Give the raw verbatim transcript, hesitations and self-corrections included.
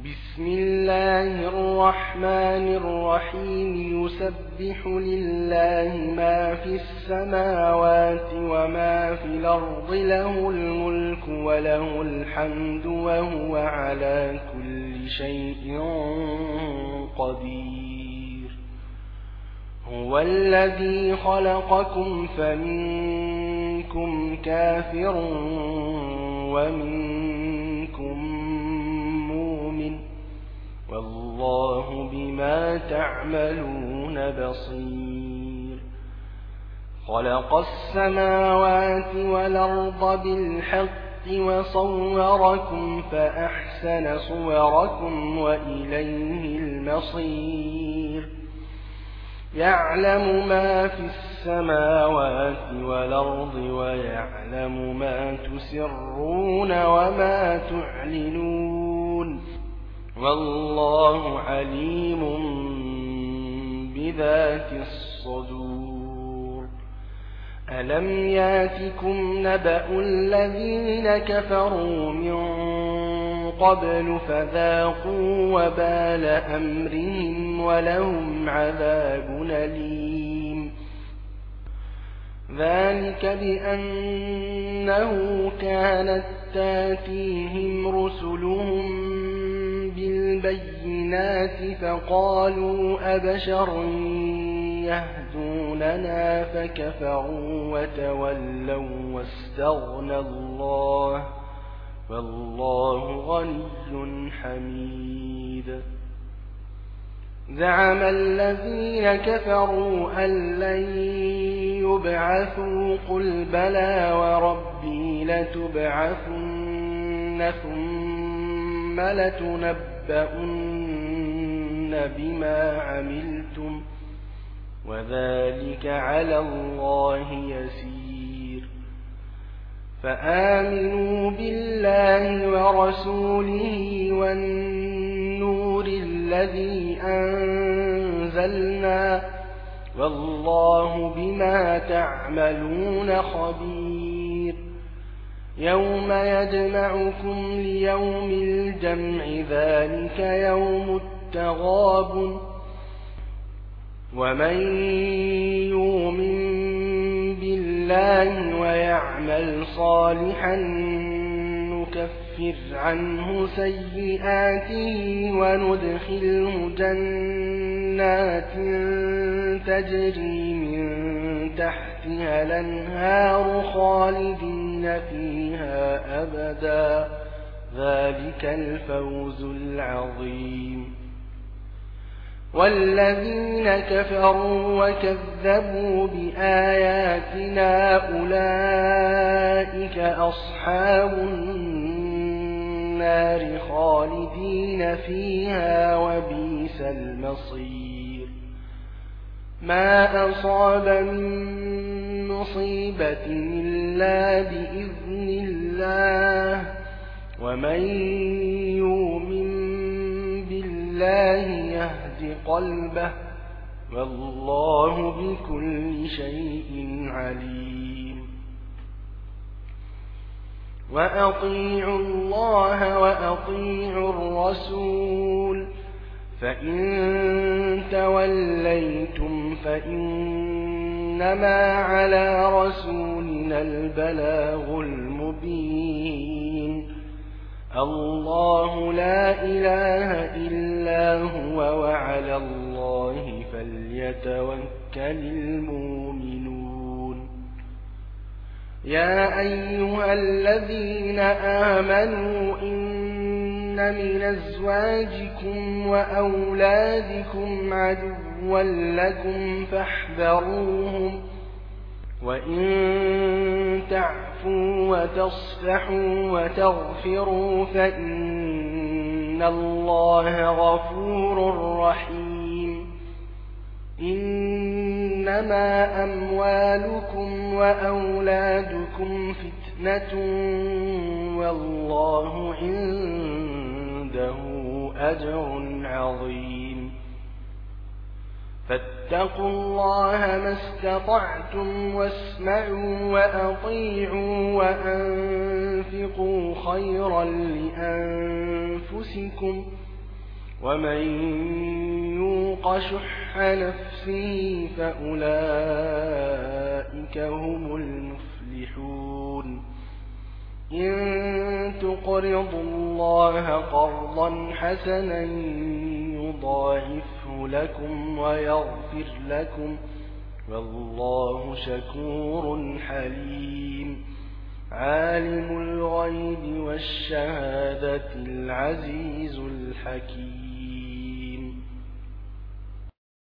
بسم الله الرحمن الرحيم يسبح لله ما في السماوات وما في الأرض له الملك وله الحمد وهو على كل شيء قدير هو الذي خلقكم فمنكم كافر ومنكم والله بما تعملون بصير خلق السماوات والأرض بالحق وصوركم فأحسن صوركم وإليه المصير يعلم ما في السماوات والأرض ويعلم ما تسرون وما تعلنون والله عليم بذات الصدور ألم ياتكم نبأ الذين كفروا من قبل فذاقوا وبال أمرهم ولهم عذاب أليم ذلك بأنه كانت تاتيهم رسلهم بالبينات فقالوا أبشر يهدوننا فكفروا وتولوا واستغنى الله والله غني حميد زعم الذين كفروا أن لن يبعثوا قل بلى وربي لتبعثن ثم لتنبؤن بما عملتم وذلك على الله يسير فآمنوا بالله ورسوله والنور الذي أنزلنا والله بما تعملون خبير يوم يجمعكم ليوم الجمع ذلك يوم التغابن ومن يؤمن بالله ويعمل صالحا نكفر عنه سيئاته وندخله جنات تجري من تحتها الأنهار خالدين فيها أبدا ذلك الفوز العظيم والذين كفروا وكذبوا بآياتنا أولئك أصحاب النار خالدين فيها وبئس المصير ما أصاب من مصيبة إلا بإذن الله ومن يؤمن بالله يهد قلبه والله بكل شيء عليم وأطيعوا الله وأطيعوا الرسول فإن توليتم فإنما على رسولنا البلاغ المبين الله لا إله إلا هو وعلى الله فليتوكل المؤمنون يا أيها الذين آمنوا إن من أزواجكم وأولادكم عدوا لكم فاحذروهم وإن تعفوا وتصفحوا وتغفروا فإن الله غفور رحيم إنما أموالكم وأولادكم فتنة والله عنده أجر عظيم فاتقوا الله ما استطعتم واسمعوا وأطيعوا وأنفقوا خيرا لأنفسكم ومن يوق شح نفسه فأولئك هم المفلحون إن تقرضوا الله قرضا حسنا يضاعفه لكم ويغفر لكم والله شكور حليم عالم الغيب والشهادة العزيز الحكيم